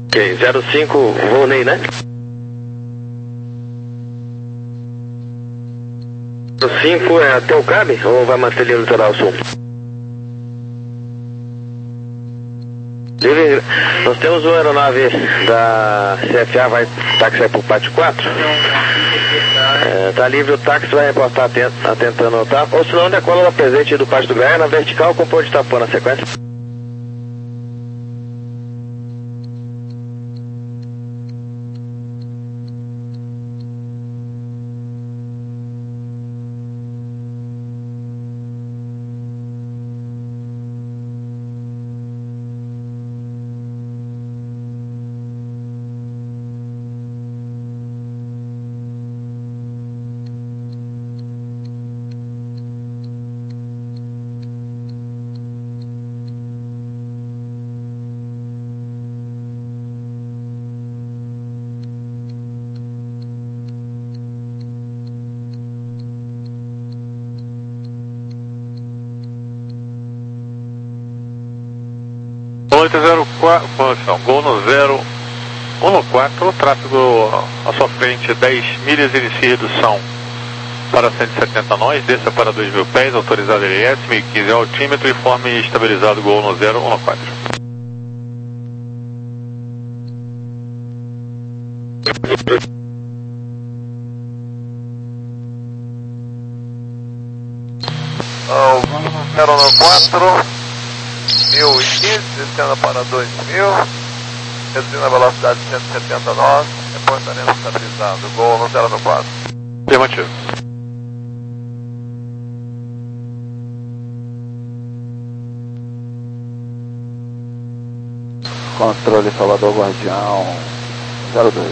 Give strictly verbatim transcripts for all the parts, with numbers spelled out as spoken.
Ok, zero cinco, Volney, né? zero cinco é até o Cabe ou vai manter ali o litoral sul? Nós temos uma aeronave da C F A, vai táxi vai pro pátio quatro. É, tá livre o táxi, vai reportar atent, atentando, tá? Ou senão decola lá presente do pátio do Gaia na vertical com o ponto de tapão na sequência. oito zero quatro, posição, gol no zero um quatro, tráfego à sua frente dez milhas, inicie redução para cento e setenta nós, desça para dois mil pés, autorizado L S, mil e quinze altímetro, informe estabilizado gol no zero um quatro. zero um quatro, mil e quinze, descendo para dois mil, reduzindo a velocidade de cento e setenta nós, reportaremos estabilizado, gol no zero um quatro. Afirmativo. Controle Salvador Guardião zero dois.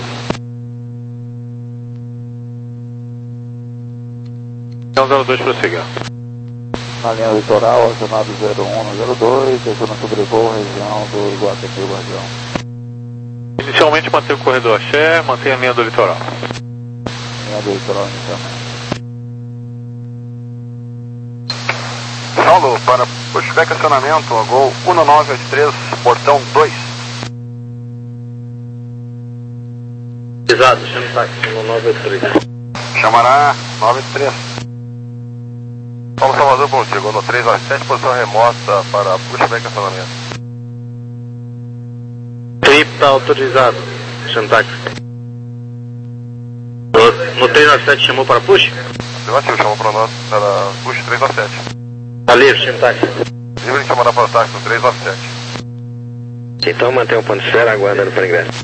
Então zero dois prossiga. Na linha litoral, acionado zero um, zero dois, deixando sobrevoo região do Iguatemi Guardião. Inicialmente mantenha o corredor axé, mantenha a linha do litoral. Linha do litoral inicialmente. Saulo, para pushback acionamento, gol um nove oito três, portão dois. Exato, chama o táxi no nove oito três. Chamará nove oito três. Paulo Salvador, bom, chegou no três nove sete, posição remota para pushback acionamento. Trip tá autorizado, chama o táxi. No, no três nove sete chamou para push? Afirmativo, chamou para nós para push três nove sete. Tá livre, chama o táxi. Livre de chamar para o táxi no três nove sete. Então mantém o ponto de esfera aguardando para ingresso.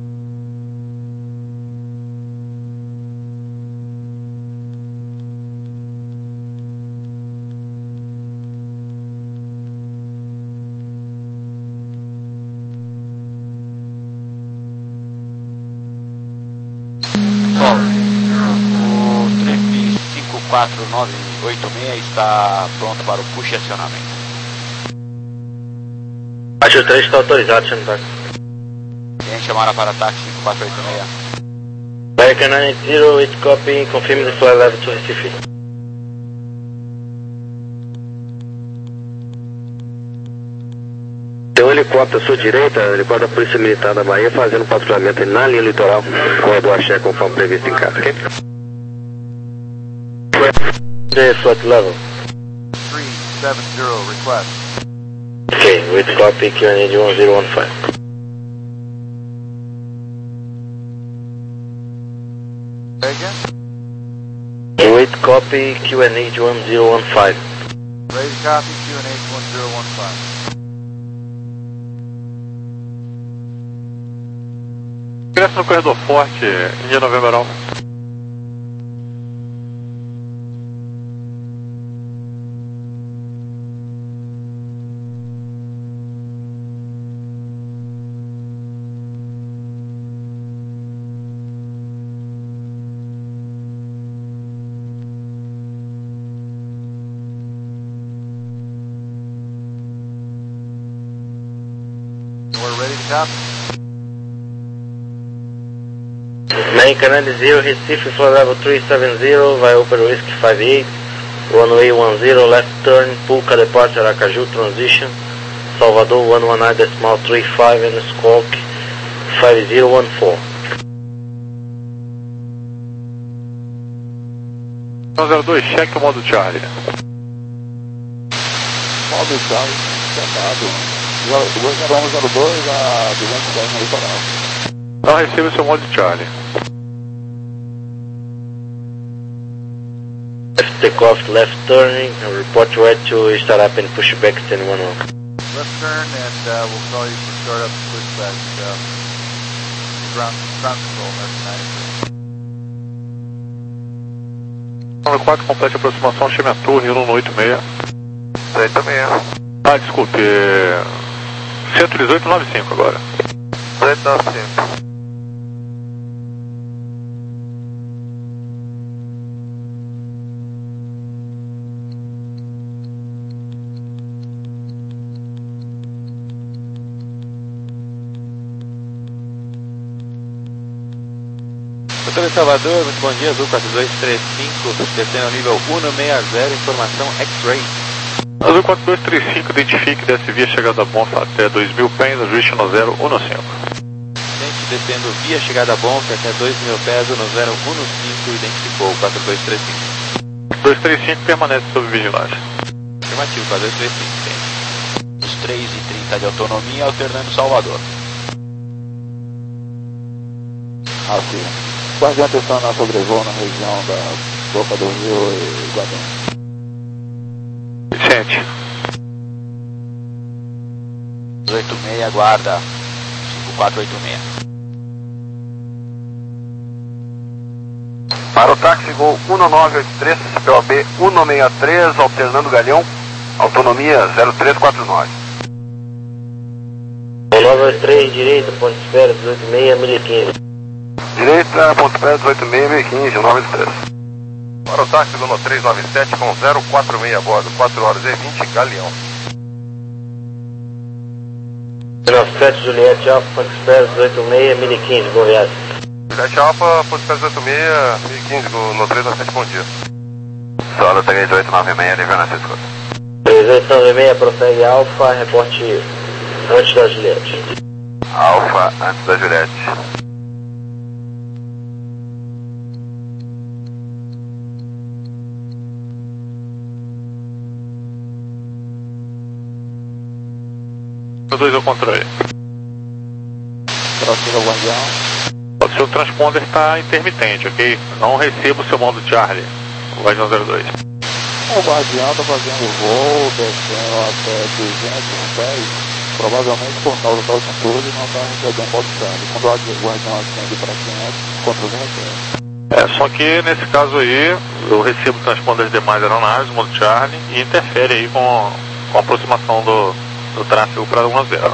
quatro nove oito seis está pronto para o push e acionamento. Pátio três está autorizado, chama o táxi. Quem chamará para táxi cinco quatro oito seis? American nove zero, it copy, confirm the flight level to Recife. Tem um helicóptero à sua direita, helicóptero da Polícia Militar da Bahia, fazendo patrulhamento na linha litoral, corredor axé conforme previsto em casa, ok? The flight level. three seven zero, request. Okay, with copy Q N H one zero one five. Again? With copy Q N H one zero one five. Ready to copy, Q N H one zero one five. Ingresso no corredor forte, India November Alpha. We're ready to copy. American nine zero, Recife, flight level three seven zero, vai Upper Whiskey five eight, runway one zero, left turn, Pulca departure, Aracaju, transition, Salvador one one nine decimal three five, and Squawk, five zero one four. zero dois, cheque o modo Charlie. Modo Charlie, setado. dois zero um zero dois a duzentos e dez no litoral. Não receba o seu modo Charlie. Left takeoff, left turning, report right to start up and push back ten one one. Left turn and uh, we'll call you for start up and push back uh, ground, ground control, American número quatro, complete a aproximação, chame a torre, um no oito seis. oito seis. Ah, desculpe, cento e dezoito noventa e cinco agora. dezoito noventa e cinco. Doutor Salvador, muito bom dia, Azul quatro dois três cinco, descendo ao nível cento e sessenta, informação X-Ray. Azul quatro dois três cinco, identifique, desce via chegada Bonfa até dois mil pés, ajuste no zero um cinco. Gente, descendo via chegada Bonfa até dois mil pés, no zero um cinco, identificou quatro dois três cinco. dois três cinco permanece sob vigilância. Afirmativo, quatro dois três cinco, gente. Os três e trinta de autonomia, alternando Salvador. Aqui. Guardião testando a sobrevoo na região da Boca do Rio e Guadão. Vicente. oito seis, aguarda. cinco quatro oito seis. Para o táxi Gol um nove oito três, P O B um seis três, alternando Galeão, autonomia zero três quatro nove. um nove oito três, direita, ponto de espera, dezoito seis, mil e quinze. Direita, ponto pé, dezoito seis, mil e quinze, um nove oito três. Para o táxi Gol três nove sete com zero quatro seis a bordo, quatro horas e vinte, Galeão. nove sete, Juliette Alfa, ponto de espera, dezoito seis, mil e quinze, Goiás. Juliette Alfa, ponto pé, dezoito seis, mil e quinze, no três nove sete, bom dia. Solo três oito nove seis, nível na escuta. três oito nove seis, prossegue Alfa, reporte antes da Juliette. Alfa, antes da Juliette. dois ao controle. Próximo Guardião. O seu transponder está intermitente, ok? Não receba o seu modo Charlie, o Guardião zero dois. O Guardião está fazendo voo, descendo até duzentos pés, provavelmente por causa da altitude não está recebendo modo Charlie. Quando o Guardião acende para quinhentos, controle recebe. É, só que nesse caso aí, eu recebo transponders de demais aeronaves, modo Charlie, e interfere aí com, com a aproximação do, do tráfego para um a zero.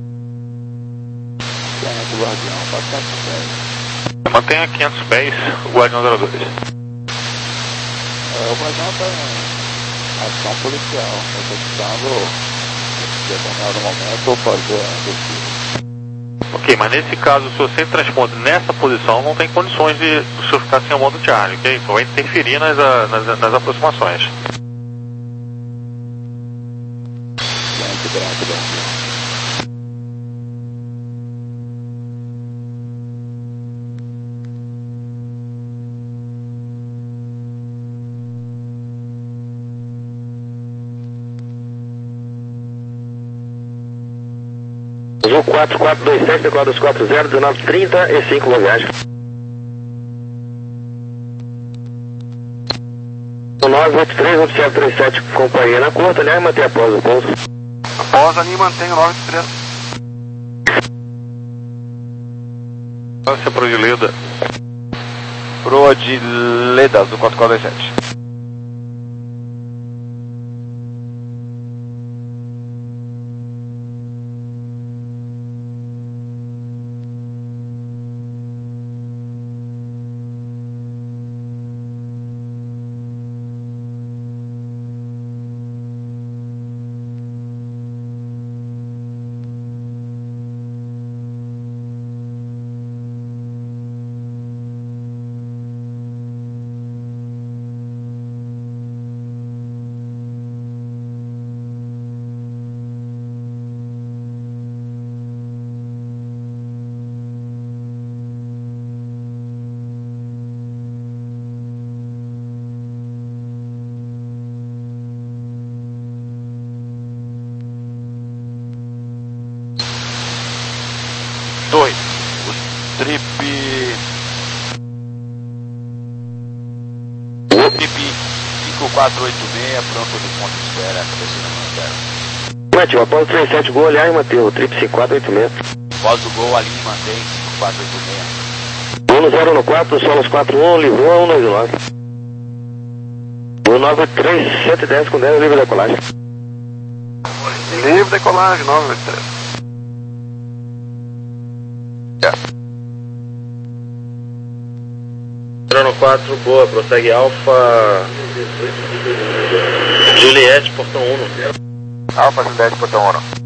quinhentos Guardião, quatrocentos pés. Mantenha quinhentos pés, o Guardião zero dois. É, o Guardião está em ação policial, necessitando, em determinado momento, fazer a descida. Ok, mas nesse caso, se você transponder nessa posição, não tem condições de o senhor ficar sem o modo Charlie, ok? Então vai interferir nas, nas, nas aproximações. quinhentos grande Guardião. Azul quatro quatro dois sete, decola dos quatro zero, dezenove trinta e cinco, boa viagem. nove oito três, oficial trinta e sete, companhia na curta, aliás, manter a pausa do pouso. Após ali, mantenha o nove oito três. Nossa, pro de Leda. Proa de Leda, Azul quatro quatro dois sete. dois. O trip... O trip cinco quatro oito seis, pronto de ponto de espera, cabeceira Manzero. Manteve, após três sete gol, aliás, manteve o trip cinco quatro oito seis. Após o gol, ali mantém cinco quatro oito seis. um no zero no quatro, solos quatro um, livrou um nove nove. um nove três, cento e dez com dez, livre decolagem. Livre decolagem, nove três. zero no quatro, boa, prossegue Alfa Juliette, portão um. Alfa Juliette, portão um.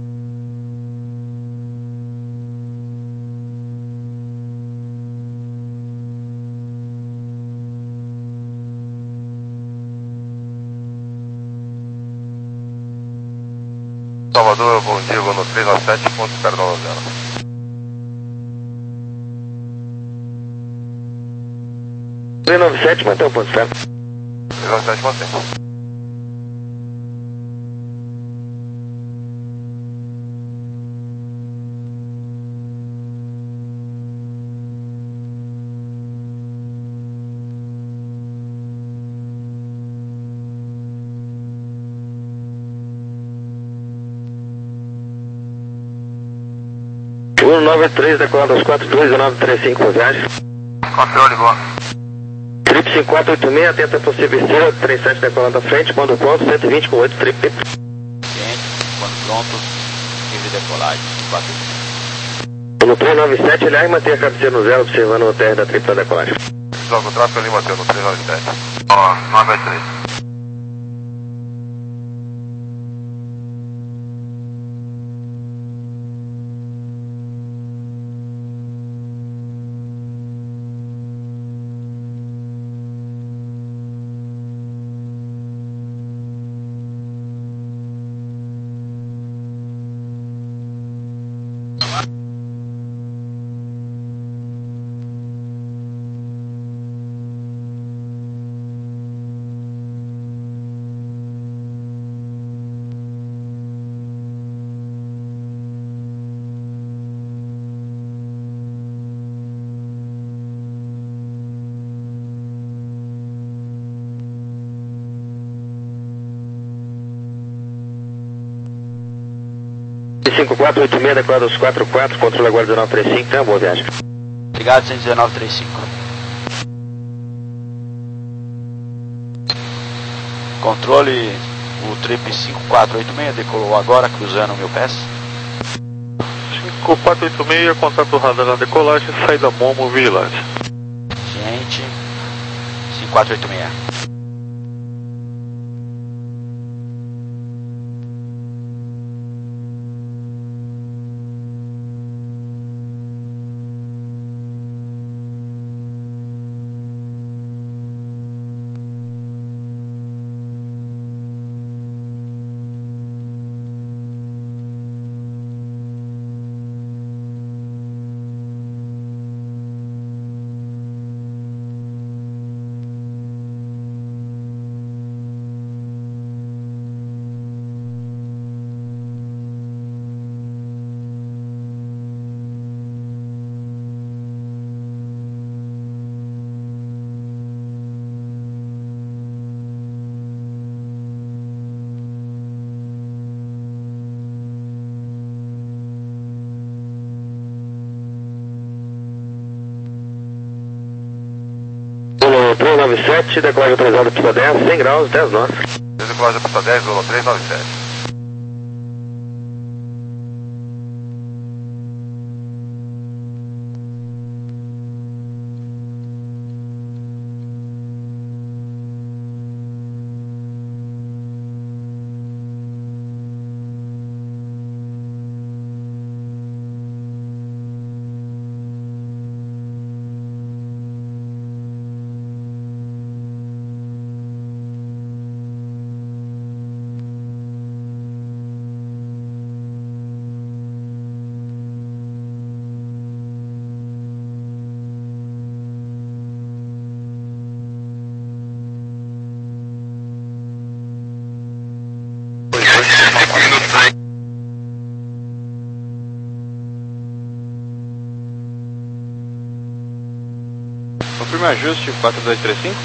Salvador, bom dia, vou no três nove sete, ponto espera da novela. três nove sete, mantém o ponto de espera. três nove sete, mantém. um nove três, decolando aos quatro dois, nove três cinco por viagem. Controle, boa. Trip cinco quatro oito seis, atenta possível estrela, trinta e sete decolando à frente, quando pronto, cento e vinte com oito, trip. Ciente, quando pronto, livre decolagem, cinco quatro oito seis. No três nove sete, aliás, mantém a cabeceira no zero, observando o térreo da tripla decolagem. Logo o tráfego ali, Matheus, no três nove sete. Ó, nove três. cinco quatro oito seis, decolando aos quatro quatro, controle agora dezenove trinta e cinco, tenha uma boa viagem. Obrigado, cento e dezenove trinta e cinco. Controle, o trip cinco quatro oito seis decolou agora, cruzando mil pés. cinco quatro oito seis, contato radar na decolagem, saída Momo, vigilância. Ciente, cinco quatro oito seis. três nove sete, decolagem autorizada pista dez, cem graus, dez nós. Decolagem pista dez, voo no três nove sete. Confirma ajuste quatro dois três cinco.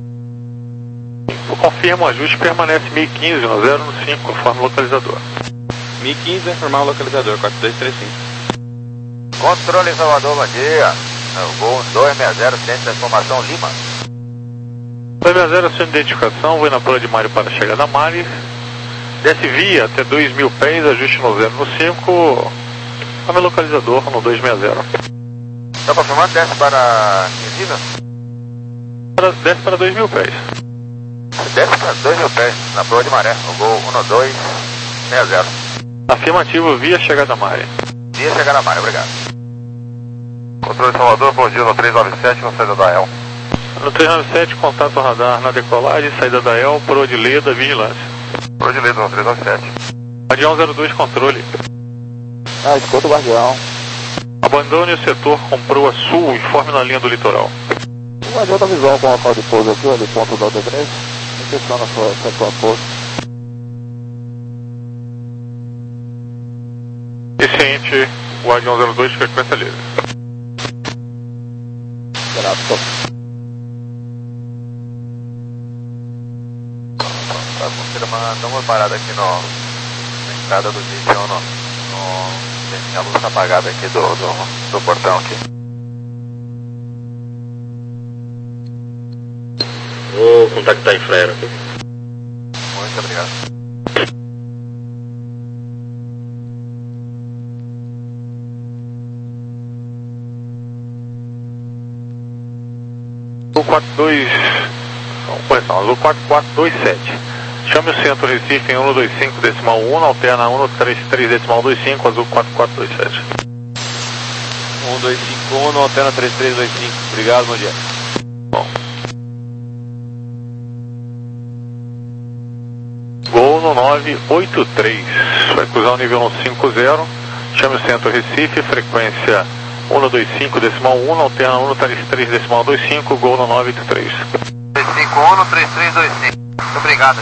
Confirma o ajuste, permanece mil e quinze no zero no cinco, conforme localizador. mil e quinze, vai informar o localizador, quatro dois três cinco. Controle Salvador, bom dia. O Gol dois seis zero, centro da informação Lima. dois seis zero, sua identificação, vou na Pula de Mário para a chegada a Mari. Desce via até dois mil pés, ajuste no zero no cinco, confirma localizador no dois seis zero. Está confirmando, desce para que nível? Para, desce para dois mil pés. Desce para dois mil pés, na Proa de Maré, o Gol um dois seis zero. Afirmativo, via chegada a Mari. Via chegada a Maré, obrigado. Controle Salvador, bom dia, no três nove sete, com saída da E L. No três nove sete, contato radar na decolagem, saída da E L, Proa de Leda, vigilância. Proa de Leda, no três nove sete. Guardião zero dois, controle. Ah, escuta o Guardião. Abandone o setor com proa sul, informe na linha do litoral. O Guardião da visão com o local de pouso aqui, ali, ponto do D três. Questiona a sua, a sua pouso. Eficiente, Guardião zero dois, frequência livre. Grato. Tá confirmando, dá uma parada aqui no, na entrada do vídeo, no, no, tem a luz tá apagada aqui do, do, do portão aqui. Vou contactar a Infraero aqui. Muito obrigado. Azul quatro dois, não, correção, Azul quatro quatro dois sete. Chame o centro Recife em um dois cinco decimal um, alterna um três três decimal dois cinco, Azul quatro quatro dois sete. um dois cinco um, no alterna três três dois cinco. Obrigado, bom dia. Bom. Gol no nove oito três, vai cruzar o nível no cinco zero, chame o centro Recife, frequência um dois cinco decimal um, alterna um três três decimal dois cinco, gol no nove oito três. três cinco um, três três dois cinco. Muito obrigado aí.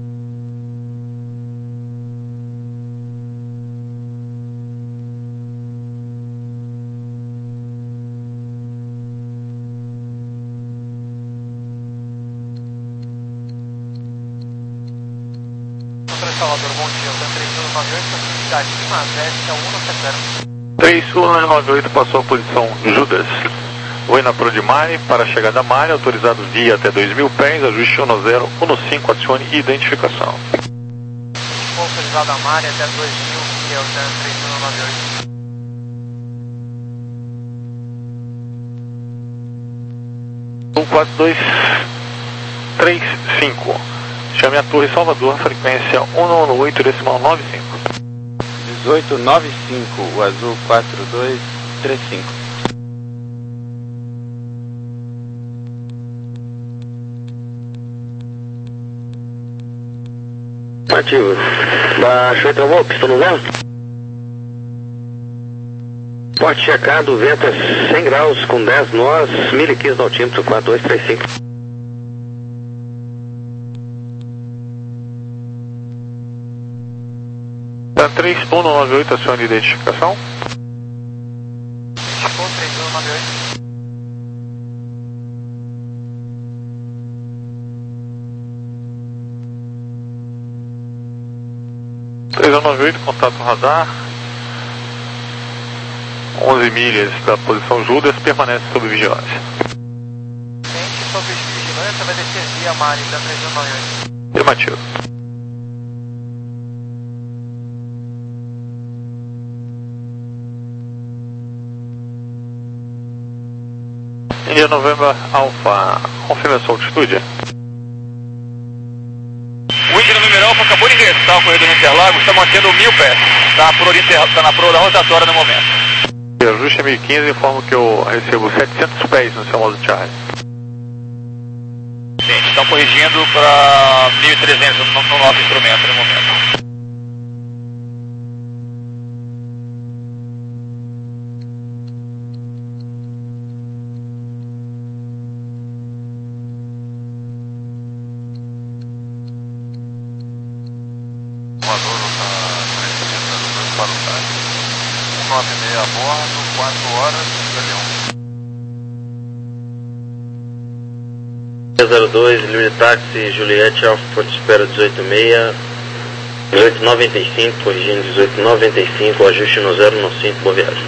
Salvador, bom dia. O três um nove oito, proximidade Lima, Zeste, um no setenta. três um nove oito passou a posição Judas. Oi na Prodimare, para a chegada a Mari, autorizado via até dois mil pés, ajuste um zero um cinco, acione identificação. Autorizado a Mari até dois mil, via o três um nove oito. um quatro dois três cinco. Chame a Torre Salvador, frequência um oito decimal nove cinco. dezoito nove cinco, o Azul quatro dois três cinco. Ativo. Baixou e travou, pistão no zero. Porte checado, vento é cem graus com dez nós, mil e quinze no altímetro, quatro dois três cinco. três um nove oito, acione identificação. três um nove oito. três um nove oito, contato radar. onze milhas da posição Judas, permanece sob vigilância. Gente, sob vigilância, vai descer via Mari da três um nove oito. Afirmativo. India November Alpha, confirma sua altitude. O India November Alpha acabou de ingressar ao corredor Interlagos, está mantendo mil pés. Está tá na proa da rotatória no momento. Ajuste mil e quinze, informo que eu recebo setecentos pés no seu modo Charlie. Sim, estão corrigindo para mil e trezentos no, no nosso instrumento no momento. nove e meia a bordo, quatro horas, zero dois, livre táxi, Juliette, Alfa Porto Espera dezoito seis, dezoito noventa e cinco, corrigindo dezoito noventa e cinco, ajuste no zero no cinco, boa viagem.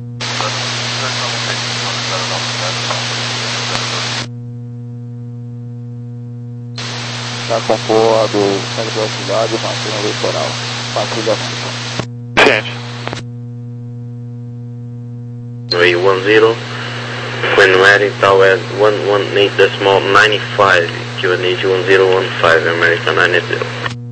Está composto, segue velocidade, mantenha o litoral. Patrulhamento. Ciente. three one zero, when ready, Tower one one eight decimal ninety-five, Q N H one zero one five, American nine zero.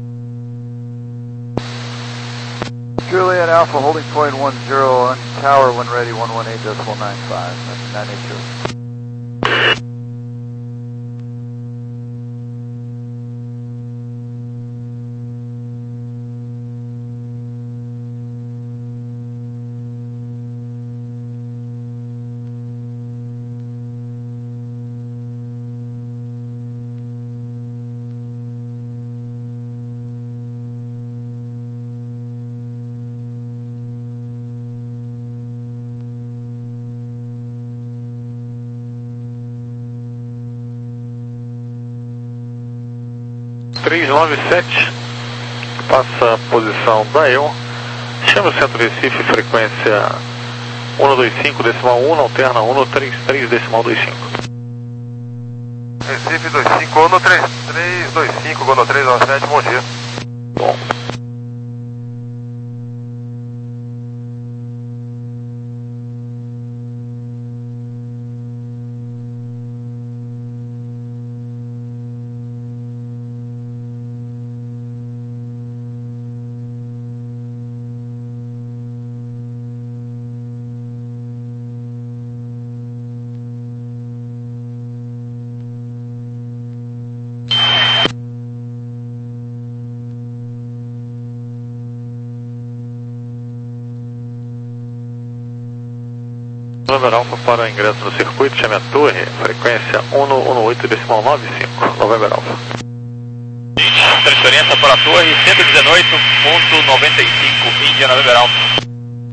Juliet Alpha holding point one zero on tower when ready, one one eight decimal nine five, that's nine eight zero. três nove sete, passa a posição da E O, chama o centro Recife, frequência um dois cinco decimal um, alterna um três três decimal vinte e cinco. Recife dois cinco, um três três dois cinco, um três nove sete, bom dia. Bom. November Alpha para ingresso no circuito, chame a torre, frequência um oito decimal nove cinco, November Alpha. Transferência para a torre cento e dezenove ponto noventa e cinco, Índia November Alpha.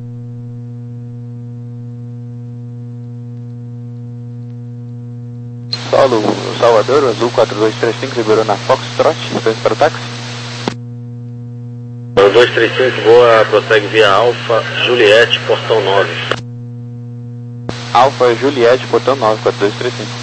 Solo Salvador, Azul quatro dois três cinco, liberou na Foxtrot, frente para o táxi. dois três cinco, boa, prossegue via Alfa, Juliette, portão nove. Alfa Juliette, portão nove, quatro dois três cinco.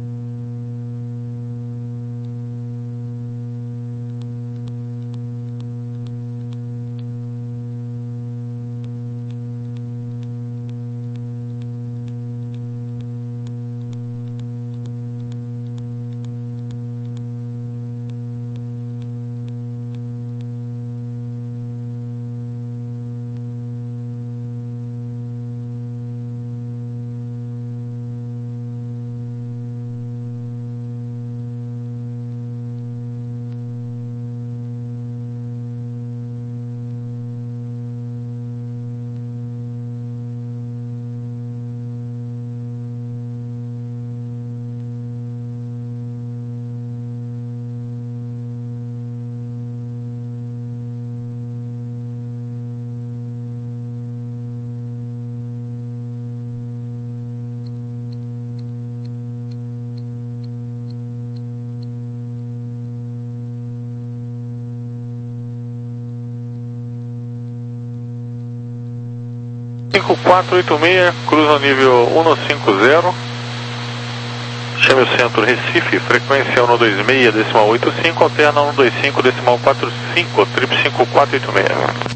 cinco quatro oito seis, cruza nível um cinquenta, chame o centro Recife, frequência um dois seis decimal oitenta e cinco, alterna um dois cinco decimal quarenta e cinco, triplo cinco quatro oito seis.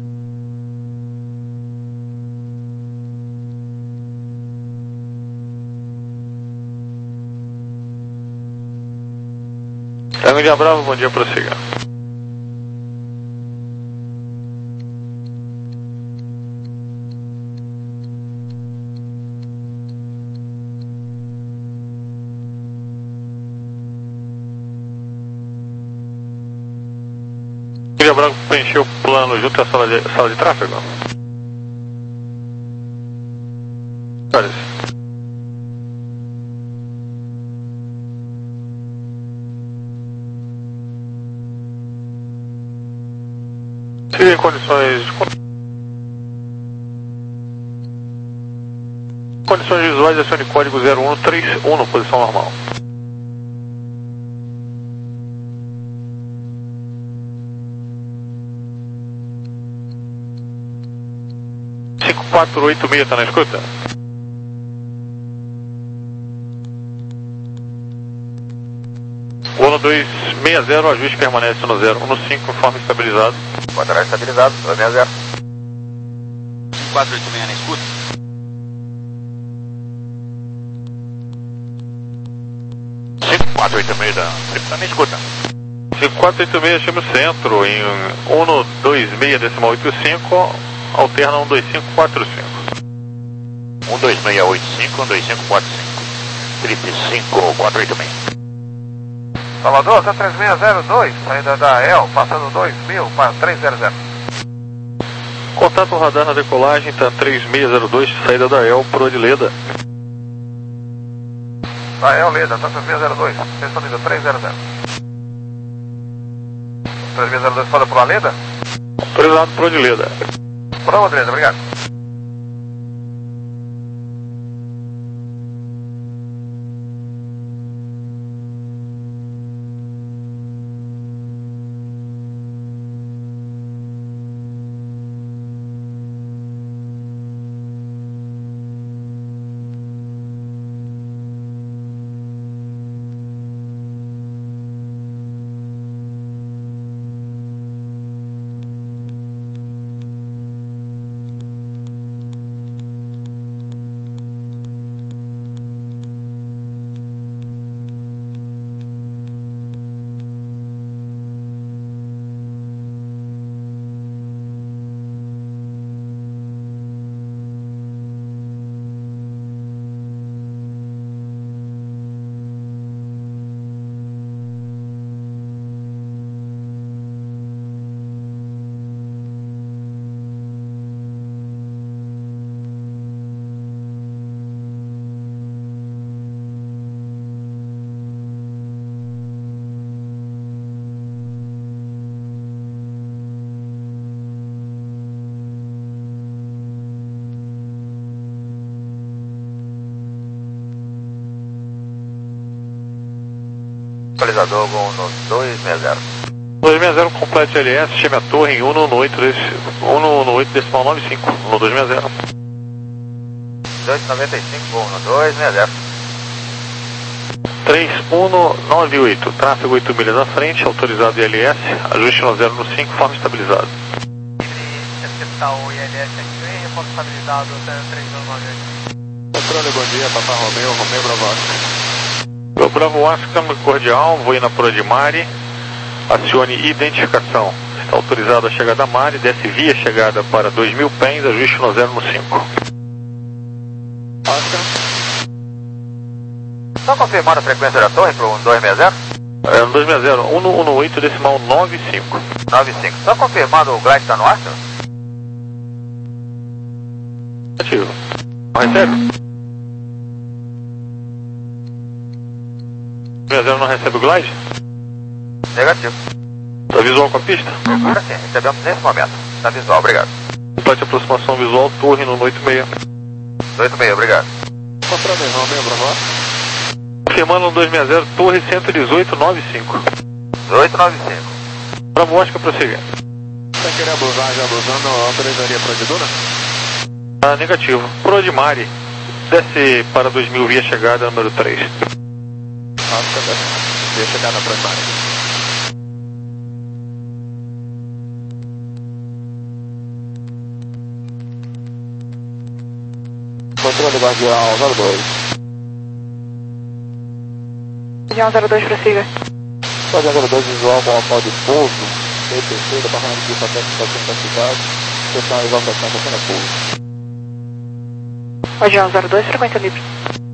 Tango Bravo, bom dia, prossiga. Tango Bravo preencheu o plano junto à sala de, sala de tráfego? Olha isso. Em condições, condições visuais, acione código zero um três um, posição normal. quatro oito seis, tá na escuta? Gol no dois seis zero, ajuste permanece no zero um cinco, conforme estabilizado. Quadrado estabilizado, dois seis zero. quatro oito seis na escuta. cinco quatro oito seis da... tá na escuta. cinco quatro oito seis, chama o centro em um dois seis decimal oito cinco, alterna um dois cinco quatro cinco. um dois seis oito cinco, um dois cinco quatro cinco. Trip cinco quatro oito seis. Salvador, tá três seis zero dois, saída da E L, passando dois mil para três zero zero. Contato radar na decolagem, tá três seis zero dois, saída da E L, pro de Leda. Da E L, Leda, tá três seis zero dois, atenção nível três zero zero. três seis zero dois fora pro Leda? Autorizado pro de Leda. Pro de Leda, obrigado. Atualizador Gol no dois seis zero. dois seis zero, complete L S, chame a torre em um um oito, um um oito decimal nove cinco, no dois seis zero. dois nove cinco, Gol no dois seis zero. três um nove oito, tráfego oito milhas à frente, autorizado I L S, ajuste no zero no cinco, forma estabilizado. Interceptar o I L S aqui, reporte estabilizado três nove oito. Controle, bom dia, Papa Romeu, Romeu Bravo. O Bravo Oscar, câmbio cordial, vou ir na Pro de Mari, acione identificação. Está autorizado a chegada a Mari, desce via chegada para dois mil pés, ajuste no zero no cinco. Oscar. Só confirmando a frequência da torre para o dois seis zero? É, no dois seis zero, um um oito decimal nove cinco. nove cinco. Só confirmando o glide está no ar, senhor? Ativo. Não recebe? dois seis zero não recebe o glide? Negativo. Está visual com a pista? Agora sim, recebemos nesse momento. Está visual, obrigado. Complete aproximação visual, torre no oito seis. oito seis, obrigado. Controle, Romeu Bravo. Confirmando no dois seis zero, torre cento e dezoito nove cinco. oito nove cinco. Bravo Oscar, prosseguir. Você querer abusar, já abusando, autorizaria para a Duna? Ah, negativo. Pro de Mari, desce para dois mil via chegada número três. Oscar, desce. Via chegada para Mari. Controle Guardião zero dois. Guardião zero dois, prossiga. Guardião zero dois, visual com local de pouso, P P C, Departamento de Satélite da cidade, seção exaltação com cena pouso. Guardião zero dois, frequência livre.